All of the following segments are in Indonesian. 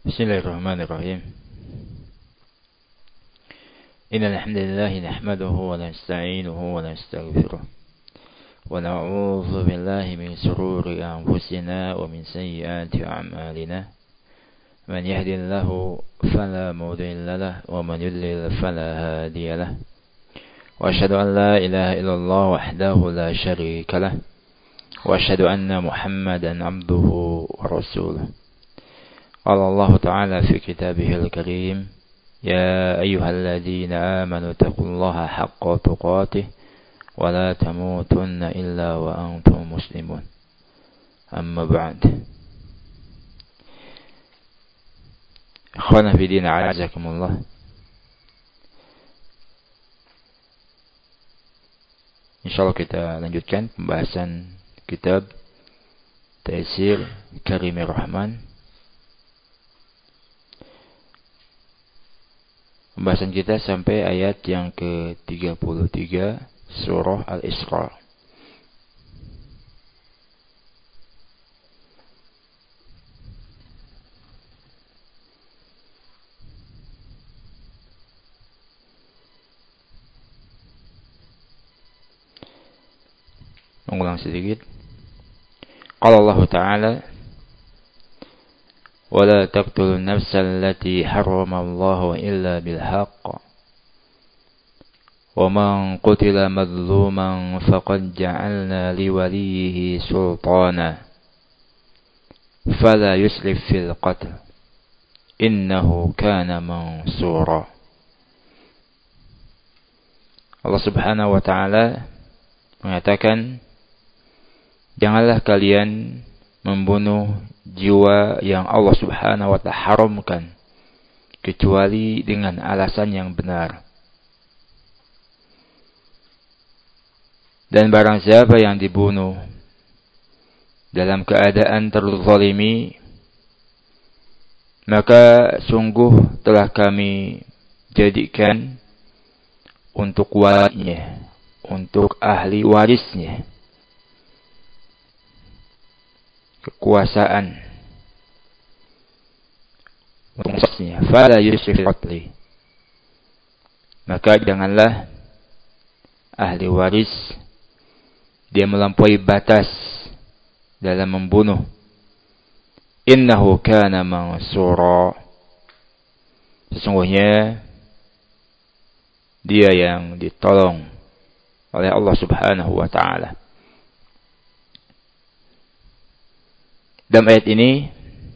Bismillahirrahmanirrahim. Innal hamdalillah nahmaduhu wa nasta'inuhu wa nastaghfiruh wa na'udzu billahi min shururi anfusina wa min sayyiati a'malina. Man yahdihillahu fala mudilla lahu wa man yudlil fala hadiya lahu. Wa asyhadu an la ilaha illallah wahdahu la syarika lahu wa asyhadu anna Muhammadan 'abduhu wa rasuluh. قال الله تعالى في كتابه الكريم يا أيها الذين آمنوا اتقوا الله حق تقاته ولا تموتن إلا وأنتم مسلمون أما بعد إخوانا في دين أعزكم الله. Insyaallah kita lanjutkan pembahasan kitab Taisir Karimir Rahman. Pembahasan kita sampai ayat yang ke-33 surah Al-Isra. Mengulang sedikit. Qala Allah Ta'ala ولا تقتلوا النفس التي حرم الله إلا بالحق ومن قتل مظلوما فقد جعلنا لوليه سلطانا فلا يسرف في القتل إنه كان منصورا. Allah Subhanahu wa Ta'ala mengatakan, janganlah kalian membunuh jiwa yang Allah Subhanahu wa Ta'ala haramkan kecuali dengan alasan yang benar. Dan barang siapa yang dibunuh dalam keadaan terzalimi, maka sungguh telah kami jadikan untuk walinya, untuk ahli warisnya, kekuasaan untuknya. Fala yusrif fil qatl, maka janganlah ahli waris dia melampaui batas dalam membunuh. Innahu kana mansura, sesungguhnya dia yang ditolong oleh Allah Subhanahu wa Ta'ala. Dalam ayat ini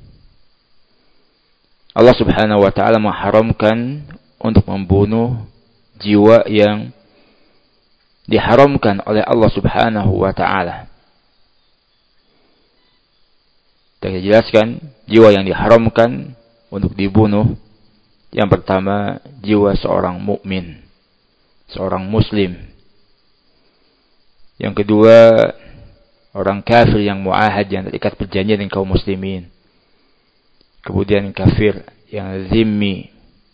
Allah Subhanahu wa Ta'ala mengharamkan untuk membunuh jiwa yang diharamkan oleh Allah Subhanahu wa Ta'ala. Kita jelaskan jiwa yang diharamkan untuk dibunuh. Yang pertama, jiwa seorang mukmin, seorang muslim. Yang kedua, orang kafir yang mu'ahad, yang terikat perjanjian dengan kaum muslimin. Kemudian kafir yang zimmi,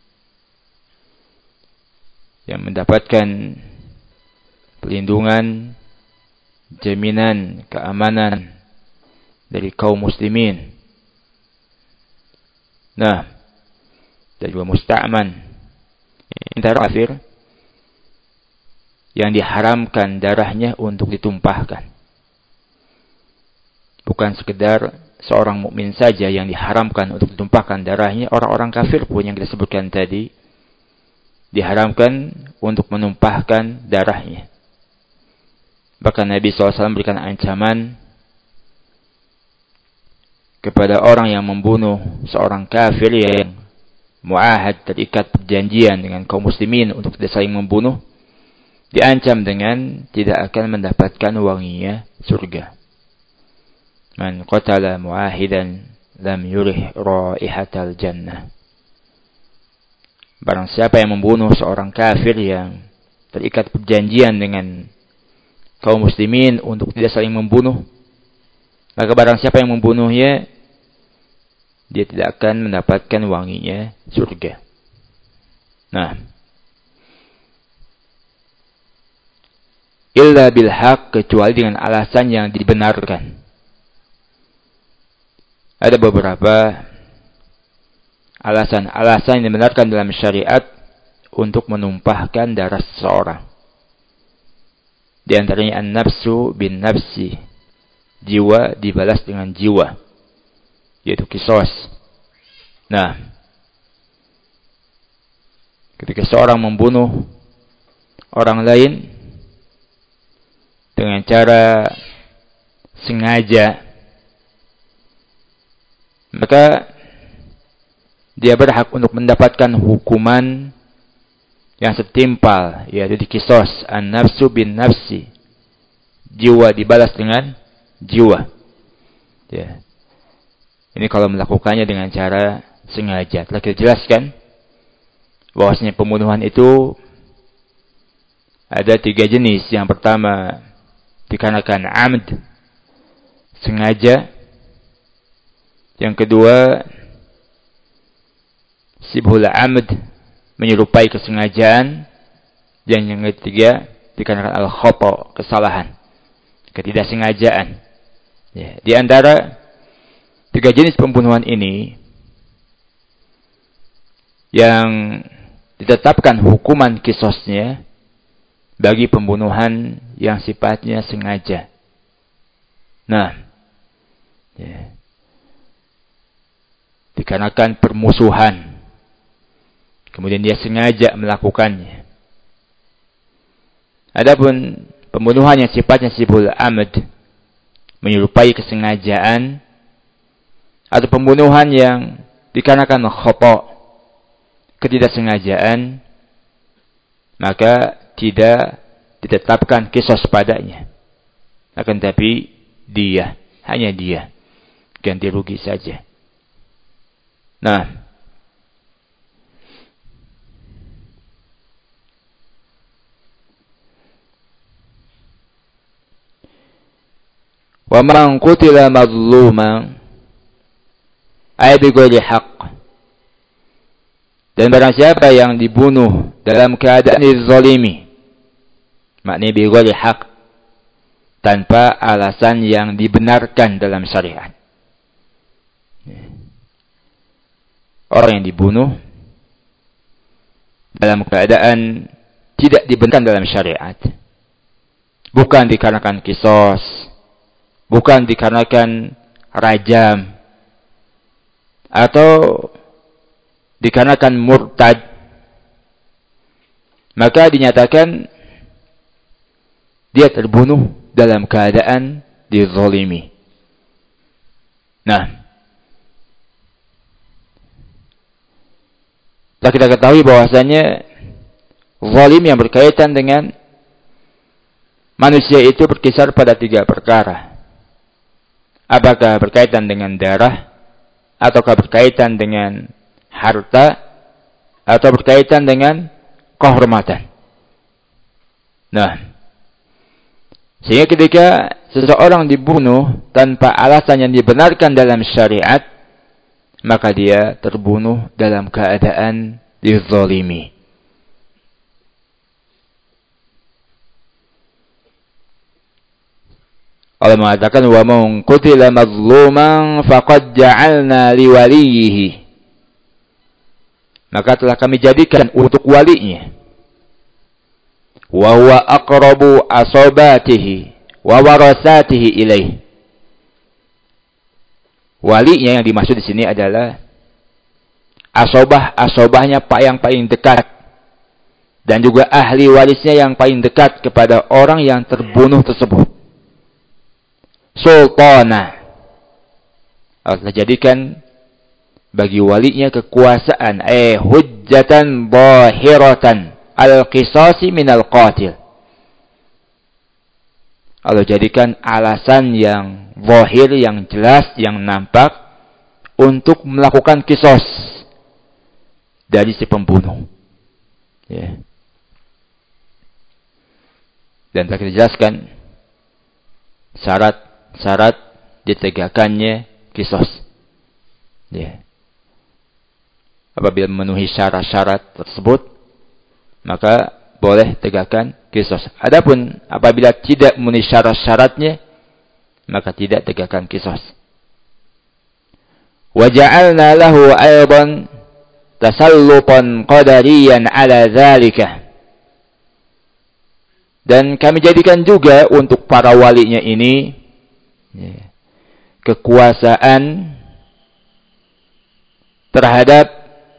yang mendapatkan pelindungan, jaminan, keamanan dari kaum muslimin. Nah, dan juga musta'man, antara kafir yang diharamkan darahnya untuk ditumpahkan. Bukan sekedar seorang mukmin saja yang diharamkan untuk ditumpahkan darahnya, orang-orang kafir pun yang kita sebutkan tadi diharamkan untuk menumpahkan darahnya. Bahkan Nabi SAW memberikan ancaman kepada orang yang membunuh seorang kafir yang mu'ahad, terikat perjanjian dengan kaum muslimin untuk tidak saling membunuh, diancam dengan tidak akan mendapatkan wanginya surga. Man qatala mu'ahidan lam yurih raihatal jannah. Barang siapa yang membunuh seorang kafir yang terikat perjanjian dengan kaum muslimin untuk tidak saling membunuh, maka barang siapa yang membunuhnya, dia tidak akan mendapatkan wanginya surga. Nah, illa bil haq, kecuali dengan alasan yang dibenarkan. Ada beberapa alasan-alasan yang dibenarkan dalam syariat untuk menumpahkan darah seseorang. Di antaranya an-nafsu bin nafsi, jiwa dibalas dengan jiwa, yaitu qisas. Nah, ketika seorang membunuh orang lain dengan cara sengaja, maka dia berhak untuk mendapatkan hukuman yang setimpal, yaitu di qisas, an-nafsu bin nafsi, jiwa dibalas dengan jiwa. Ya. Ini kalau melakukannya dengan cara sengaja. Telah kita jelaskan bahwasanya pembunuhan itu ada 3 jenis. Yang pertama dikarenakan amd, sengaja. Yang kedua sibhul amd, menyerupai kesengajaan. Dan yang ketiga dikarenakan al-khata, kesalahan, ketidaksengajaan. Ya, di antara 3 jenis pembunuhan ini yang ditetapkan hukuman qisasnya bagi pembunuhan yang sifatnya sengaja. Nah, ya, dikarenakan permusuhan, kemudian dia sengaja melakukannya. Adapun pembunuhan yang sifatnya sibul amd, menyerupai kesengajaan, atau pembunuhan yang dikarenakan khata, ketidaksengajaan, maka tidak ditetapkan qisas padanya. Akan tapi dia, hanya dia, ganti rugi saja. Nah, wa man qutila mazluman ay bighairi haqq, dan barang siapa yang dibunuh dalam keadaan dizalimi, maknanya bighairi haqq, tanpa alasan yang dibenarkan dalam syariat. Orang yang dibunuh dalam keadaan tidak dibenarkan dalam syariat, bukan dikarenakan qisas, bukan dikarenakan rajam, atau dikarenakan murtad, maka dinyatakan dia terbunuh dalam keadaan dizalimi. Nah, telah kita ketahui bahwasanya zalim yang berkaitan dengan manusia itu berkisar pada 3 perkara. Apakah berkaitan dengan darah, ataukah berkaitan dengan harta, atau berkaitan dengan kehormatan. Nah, sehingga ketika seseorang dibunuh tanpa alasan yang dibenarkan dalam syariat, maka dia terbunuh dalam keadaan dizalimi. Allah mengatakan, wa man qutila mazluman faqad ja'alna liwaliyhi, maka telah kami jadikan untuk walinya, wa huwa aqrabu asabatihi wa warasatihi ilaih. Walinya yang dimaksud di sini adalah asobahnya yang paling dekat, dan juga ahli warisnya yang paling dekat kepada orang yang terbunuh tersebut. Sultana, Allah telah jadikan bagi walinya kekuasaan, hujjatan zahiratan al-qisasi minal qatil. Allah jadikan alasan yang zahir, yang jelas, yang nampak untuk melakukan qisas dari si pembunuh. Ya. Dan telah kita jelaskan syarat ditegakkannya qisas. Ya. Apabila memenuhi syarat-syarat tersebut, maka boleh tegakkan qisas. Adapun apabila tidak memenuhi syarat-syaratnya, maka tidak tegakkan qisas. Wa ja'alna lahu aydan tasallutan qadariyan ala dzalika. Dan kami jadikan juga untuk para walinya ini kekuasaan terhadap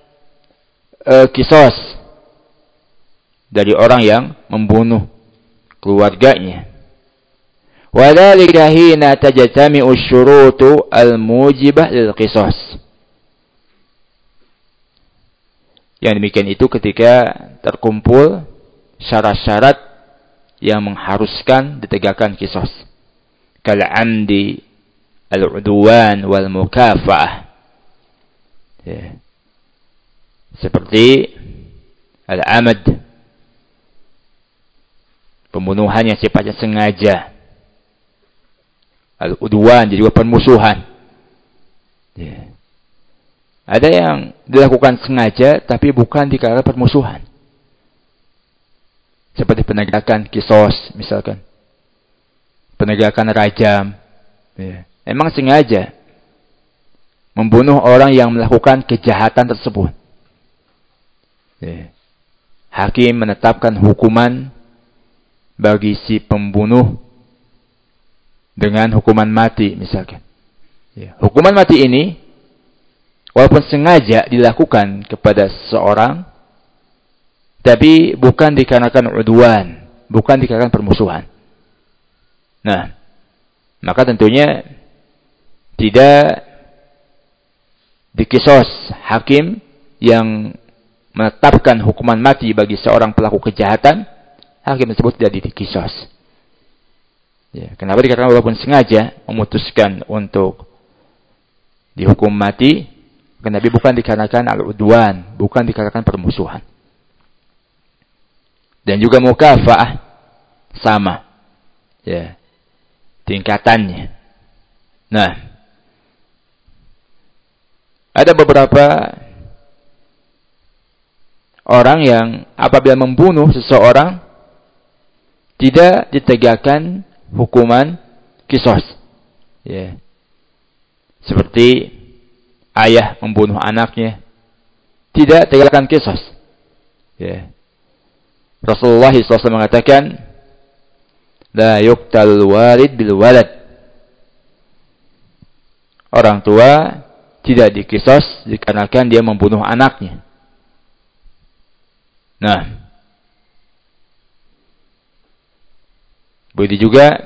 kisos dari orang yang membunuh keluarganya. Wa dzalika hina tajtami'u asy-syurutu al-mujibah lil qisas. Yang demikian itu ketika terkumpul syarat-syarat yang mengharuskan ditegakkan qisas. Kal amdi, al-udwan wal mukafa'ah. Ya. Seperti al-amad, pembunuhan yang sifatnya sengaja. Al-udwan juga permusuhan. Ya. Ada yang dilakukan sengaja tapi bukan dikarenakan permusuhan. Seperti penegakan kisos misalkan. Penegakan rajam. Ya. Emang sengaja membunuh orang yang melakukan kejahatan tersebut. Ya. Hakim menetapkan hukuman bagi si pembunuh dengan hukuman mati misalkan. Ya. Hukuman mati ini walaupun sengaja dilakukan kepada seseorang, tapi bukan dikarenakan udwan, bukan dikarenakan permusuhan. Nah, maka tentunya tidak dikisos hakim yang menetapkan hukuman mati bagi seorang pelaku kejahatan, hakim tersebut tidak dikisos. Ya, kenapa? Dikarenakan walaupun sengaja memutuskan untuk dihukum mati, tapi bukan dikarenakan al-udwan, bukan dikarenakan permusuhan. Dan juga mukafa'ah sama, ya, tingkatannya. Nah, ada beberapa orang yang apabila membunuh seseorang tidak ditegakkan hukuman qisas. Ya. Seperti ayah membunuh anaknya, tidak tegakkan qisas. Ya. Rasulullah SAW mengatakan, la yuqtal walid bil walad. Orang tua tidak dikisos dikarenakan dia membunuh anaknya. Nah, begitu juga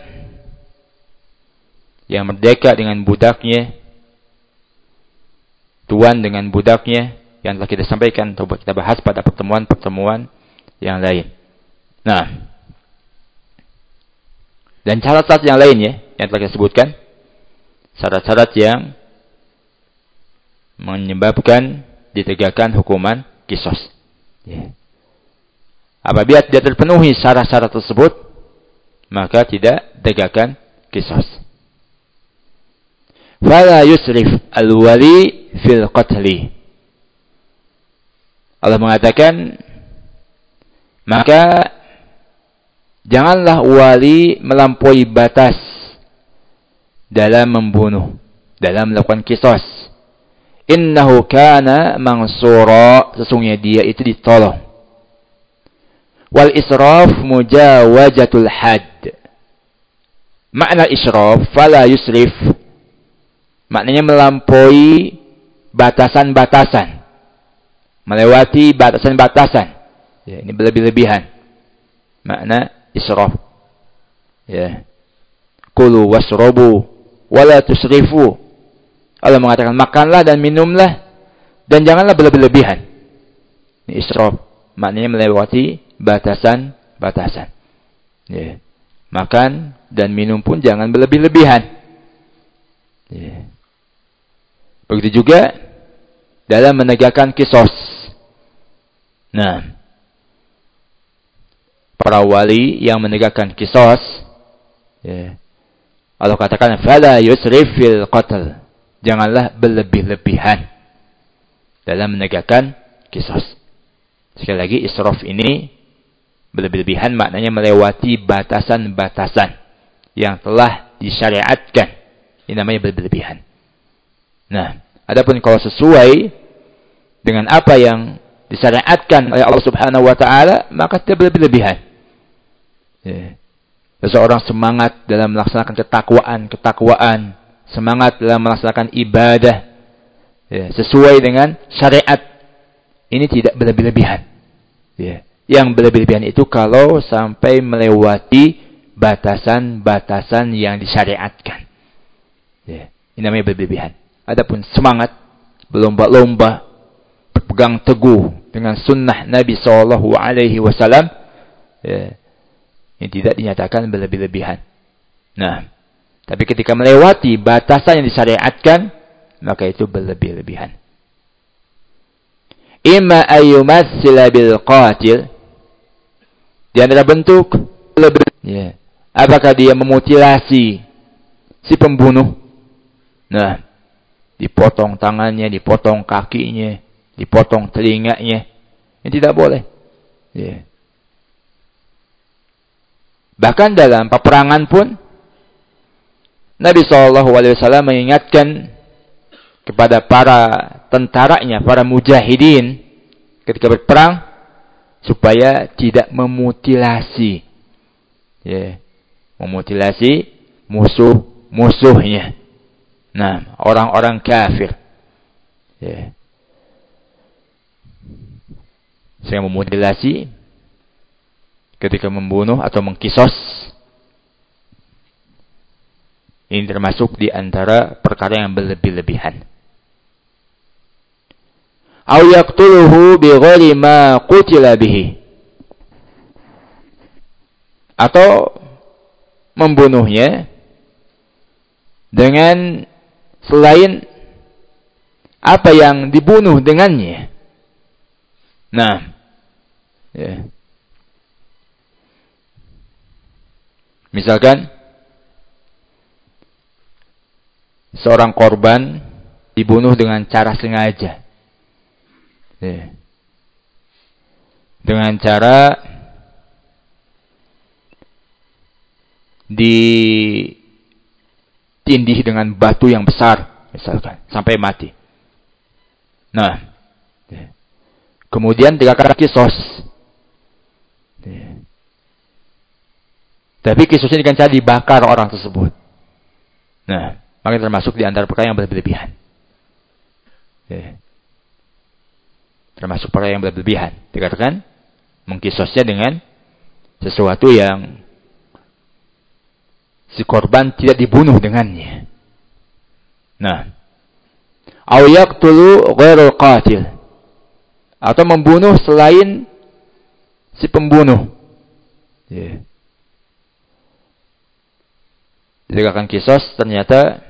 yang merdeka dengan budaknya, tuan dengan budaknya, yang telah kita sampaikan atau kita bahas pada pertemuan-pertemuan yang lain. Nah, dan syarat-syarat yang lainnya yang telah kita sebutkan, syarat-syarat yang menyebabkan ditegakkan hukuman qisas. Ya. Apabila tidak terpenuhi syarat-syarat tersebut, maka tidak tegakkan qisas. Fala yusrif al-wali fil qatli. Allah mengatakan, maka janganlah wali melampaui batas dalam membunuh, dalam melakukan qisas. Innahu kana mansura, sesungguhnya dia itu ditolong. Wal israf mujawajatul had. Makna israf, fala yusrif, maknanya melampaui batasan-batasan, melewati batasan-batasan. Ya, ini berlebih-lebihan. Makna israf. Ya. Kulu wasrobu wala tusrifu. Allah mengatakan makanlah dan minumlah dan janganlah berlebih-lebihan. Ini israf. Maknanya melewati batasan-batasan. Ya. Makan dan minum pun jangan berlebih-lebihan. Ya. Begitu juga dalam menegakkan qisas. Nah, para wali yang menegakkan qisas, ya, Allah katakan fala yusrif fil qatl, janganlah berlebih-lebihan dalam menegakkan qisas. Sekali lagi, israf ini berlebih-lebihan maknanya melewati batasan-batasan yang telah disyariatkan. Ini namanya berlebih-lebihan. Nah, adapun kalau sesuai dengan apa yang disyariatkan oleh Allah Subhanahu wa taala, maka tidak berlebihan. Ya. Seseorang semangat dalam melaksanakan ketakwaan, semangat dalam melaksanakan ibadah, ya, sesuai dengan syariat, ini tidak berlebihan. Ya. Yang berlebihan itu kalau sampai melewati batasan-batasan yang disyariatkan. Ya. Ini namanya berlebihan. Adapun semangat, berlomba-lomba, berpegang teguh dengan sunnah Nabi SAW, ya, ini tidak dinyatakan berlebihan. Nah, tapi ketika melewati batasan yang disyariatkan, maka itu berlebihan. Imma ayyumatsila bil qatil, di antara bentuk ya, apakah dia memutilasi si pembunuh? Nah, dipotong tangannya, dipotong kakinya, dipotong telinganya. Ini tidak boleh. Ya. Bahkan dalam peperangan pun Nabi SAW mengingatkan kepada para tentaranya, para mujahidin ketika berperang supaya tidak memutilasi, ya, memutilasi musuhnya. Nah, orang-orang kafir, ya, saya memutilasi ketika membunuh atau mengkisos. Ini termasuk di antara perkara yang berlebihan. Au yaqtuluhu bighairi ma qutila bihi, atau membunuhnya dengan selain apa yang dibunuh dengannya. Nah, ya. Misalkan seorang korban dibunuh dengan cara sengaja, ya, dengan cara ditindih dengan batu yang besar, misalkan, sampai mati. Nah, ya, kemudian dilakukan kisos, ya. Tapi kisusnya dengan cara dibakar orang tersebut. Nah, maka termasuk di antara perkara yang berlebihan. Ya. Termasuk perkara yang berlebihan. Dikatakan mengkisosnya dengan sesuatu yang si korban tidak dibunuh dengannya. Nah, au yaqtulu ghairul qatil, atau membunuh selain si pembunuh. Ya. Dilakukan kisos, ternyata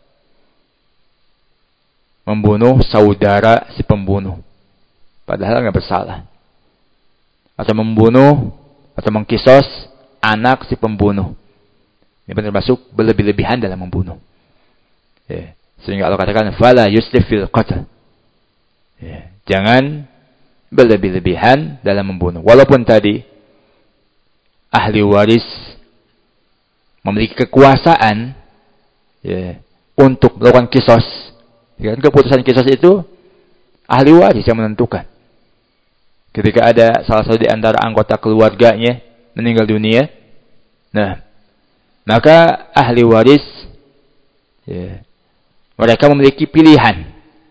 membunuh saudara si pembunuh, padahal nggak bersalah. Atau membunuh atau mengkisos anak si pembunuh. Ini termasuk berlebihan dalam membunuh. Ya. Sehingga Allah katakan, fala yusrif fil qatl. Ya. Jangan berlebihan dalam membunuh. Walaupun tadi ahli waris memiliki kekuasaan, ya, untuk melakukan kisos. Ya, keputusan kisos itu ahli waris yang menentukan. Ketika ada salah satu di antara anggota keluarganya meninggal dunia, nah, maka ahli waris, ya, mereka memiliki pilihan.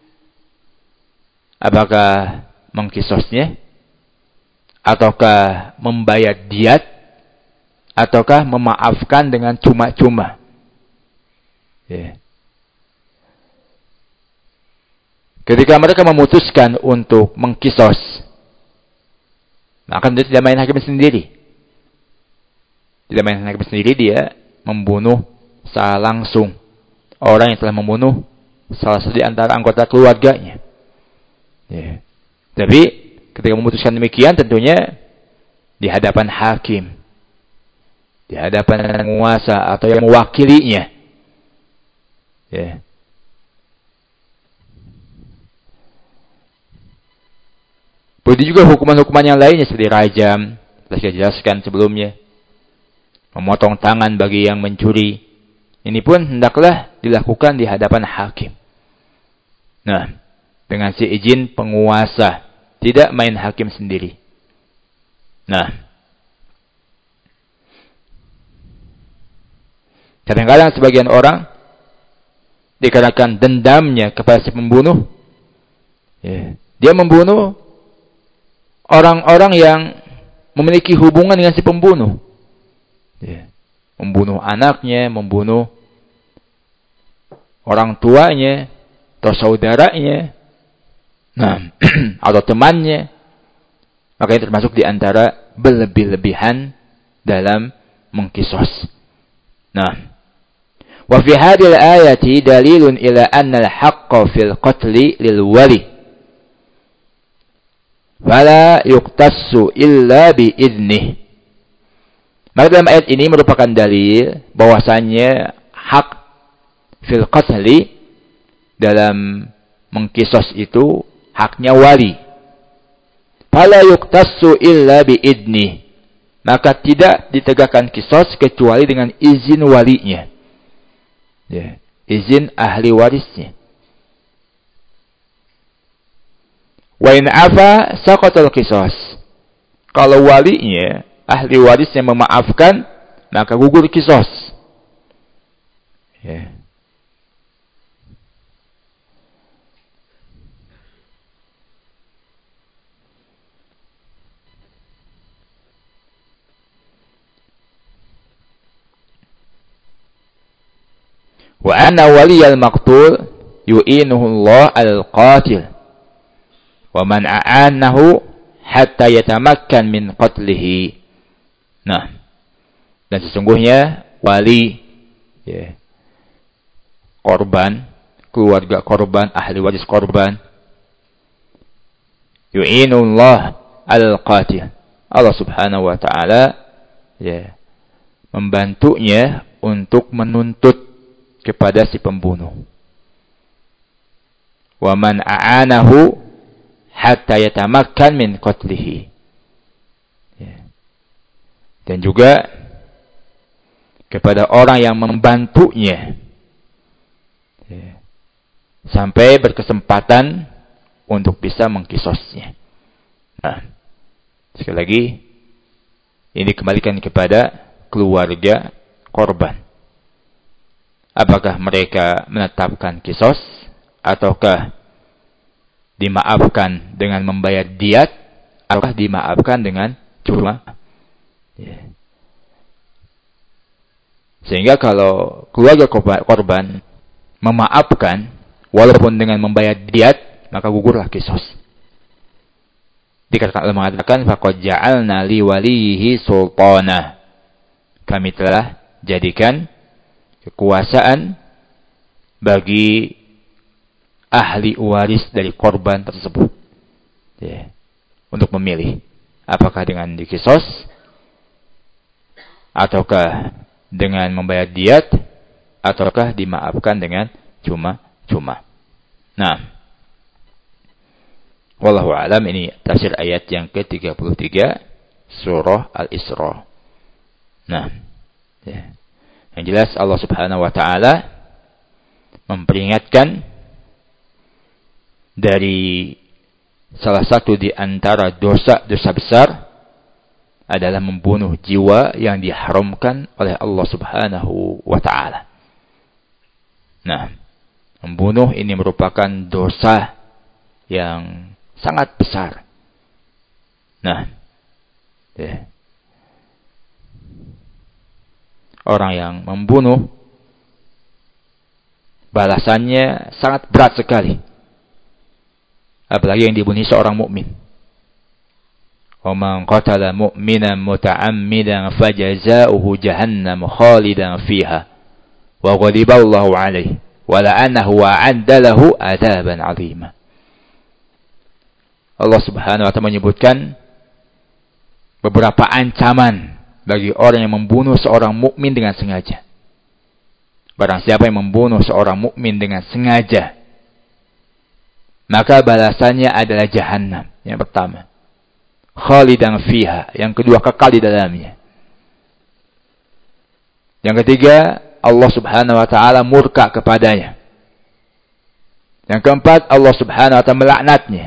Apakah mengkisosnya, ataukah membayar diat, ataukah memaafkan dengan cuma-cuma. Ya. Ketika mereka memutuskan untuk mengkisos, maka dia tidak main hakim sendiri. Tidak main hakim sendiri, dia membunuh secara langsung orang yang telah membunuh salah satu di antara anggota keluarganya. Ya. Tapi ketika memutuskan demikian, tentunya di hadapan hakim, di hadapan penguasa atau yang mewakilinya. Ya. Begitu juga hukuman-hukuman yang lainnya seperti rajam, telah saya jelaskan sebelumnya. Memotong tangan bagi yang mencuri. Ini pun hendaklah dilakukan di hadapan hakim. Nah, dengan seizin penguasa, tidak main hakim sendiri. Nah, kadang-kadang sebagian orang dikarenakan dendamnya kepada si pembunuh, dia membunuh orang-orang yang memiliki hubungan dengan si pembunuh. Membunuh anaknya, membunuh orang tuanya, atau saudaranya, atau temannya. Maka ini termasuk di antara berlebih-lebihan dalam mengkisos. Nah, wa fi hadhihi al-ayati dalilun ila anna al-haqqa fil qatli lil wali. Fala yuqtassu illa bi idnih. Maka dalam ayat ini merupakan dalil bahwasannya hak fil qatli dalam mengkisos itu haknya wali. Fala yuqtassu illa bi idnih. Maka tidak ditegakkan kisos kecuali dengan izin walinya. Izin ahli warisnya. Wa in afa saqatal qisas. Kalau walinya, ahli warisnya memaafkan, maka gugur qisas. Wa anna waliyal maqtul yu'inuhu Allah al-qatil. Wa man a'anahu hatta yatamakkan min qatlihi. Nah, dan sesungguhnya wali korban, keluarga korban, ahli waris korban, yu'inu Allah al-qatil. Allah Subhanahu wa taala membantunya untuk menuntut kepada si pembunuh. Wa man a'anahu hatta yatamakkan min qatlihi. Dan juga kepada orang yang membantunya sampai berkesempatan untuk bisa mengkisosnya. Nah, sekali lagi ini dikembalikan kepada keluarga korban. Apakah mereka menetapkan kisos ataukah dimaafkan dengan membayar diat, ataukah dimaafkan dengan cuma? Sehingga kalau keluarga korban memaafkan walaupun dengan membayar diat, maka gugurlah kisos. Dikatakan Allah mengatakan faqad ja'alna li walihi sultana. Kami telah jadikan kekuasaan bagi ahli waris dari korban tersebut. Untuk memilih apakah dengan dikisos ataukah dengan membayar diat ataukah dimaafkan dengan cuma-cuma. Nah, wallahu a'lam. Ini tafsir ayat yang ke-33 surah Al-Isra. Nah, yang jelas Allah Subhanahu wa taala memperingatkan dari salah satu di antara dosa-dosa besar adalah membunuh jiwa yang diharamkan oleh Allah Subhanahu wa taala. Nah, membunuh ini merupakan dosa yang sangat besar. Nah, orang yang membunuh balasannya sangat berat sekali. Apalagi yang dibunuh seorang mukmin. Wa man qatala mu'minan muta'ammidan fajaza'uhu jahannam khalidan fiha wa ghadiba Allahu 'alaihi wa la'anahu wa 'adda lahu 'adzaban 'azima. Allah Subhanahu wa taala menyebutkan beberapa ancaman bagi orang yang membunuh seorang mukmin dengan sengaja. Barang siapa yang membunuh seorang mukmin dengan sengaja, maka balasannya adalah jahannam. Yang pertama, khalidan fiha. Yang kedua, kekal di dalamnya. Yang ketiga, Allah Subhanahu wa taala murka kepadanya. Yang keempat, Allah Subhanahu wa taala melaknatnya.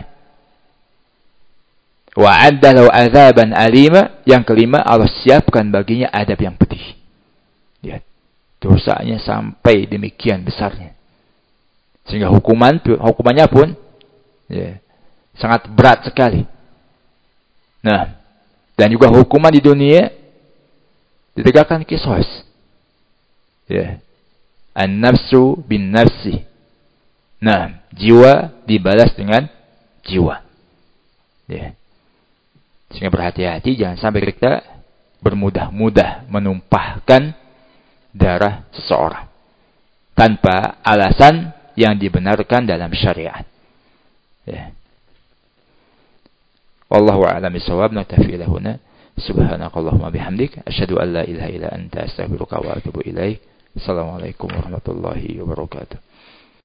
Wa 'adda lahu 'adzaban alima. Yang kelima, Allah siapkan baginya adab yang pedih. Lihat, dosanya sampai demikian besarnya. Sehingga hukumannya pun ya, sangat berat sekali. Nah, dan juga hukuman di dunia ditegakkan qisas. Ya. An-nafsu bin nafsi. Nah, jiwa dibalas dengan jiwa. Ya. Sehingga berhati-hati jangan sampai kita bermudah-mudah menumpahkan darah seseorang tanpa alasan yang dibenarkan dalam syariat. Ya. Wallahu a'lam bishawab. Naktafi ila huna. Subhanakallahumma bihamdik asyhadu an la ilaha illa anta astaghfiruka wa atubu ilaik. Assalamualaikum warahmatullahi wabarakatuh.